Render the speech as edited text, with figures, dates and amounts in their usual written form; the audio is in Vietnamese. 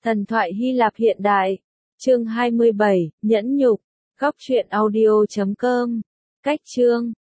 Thần thoại Hy Lạp hiện đại. Chương 27, nhẫn nhục. Góc truyện audio.com. Cách chương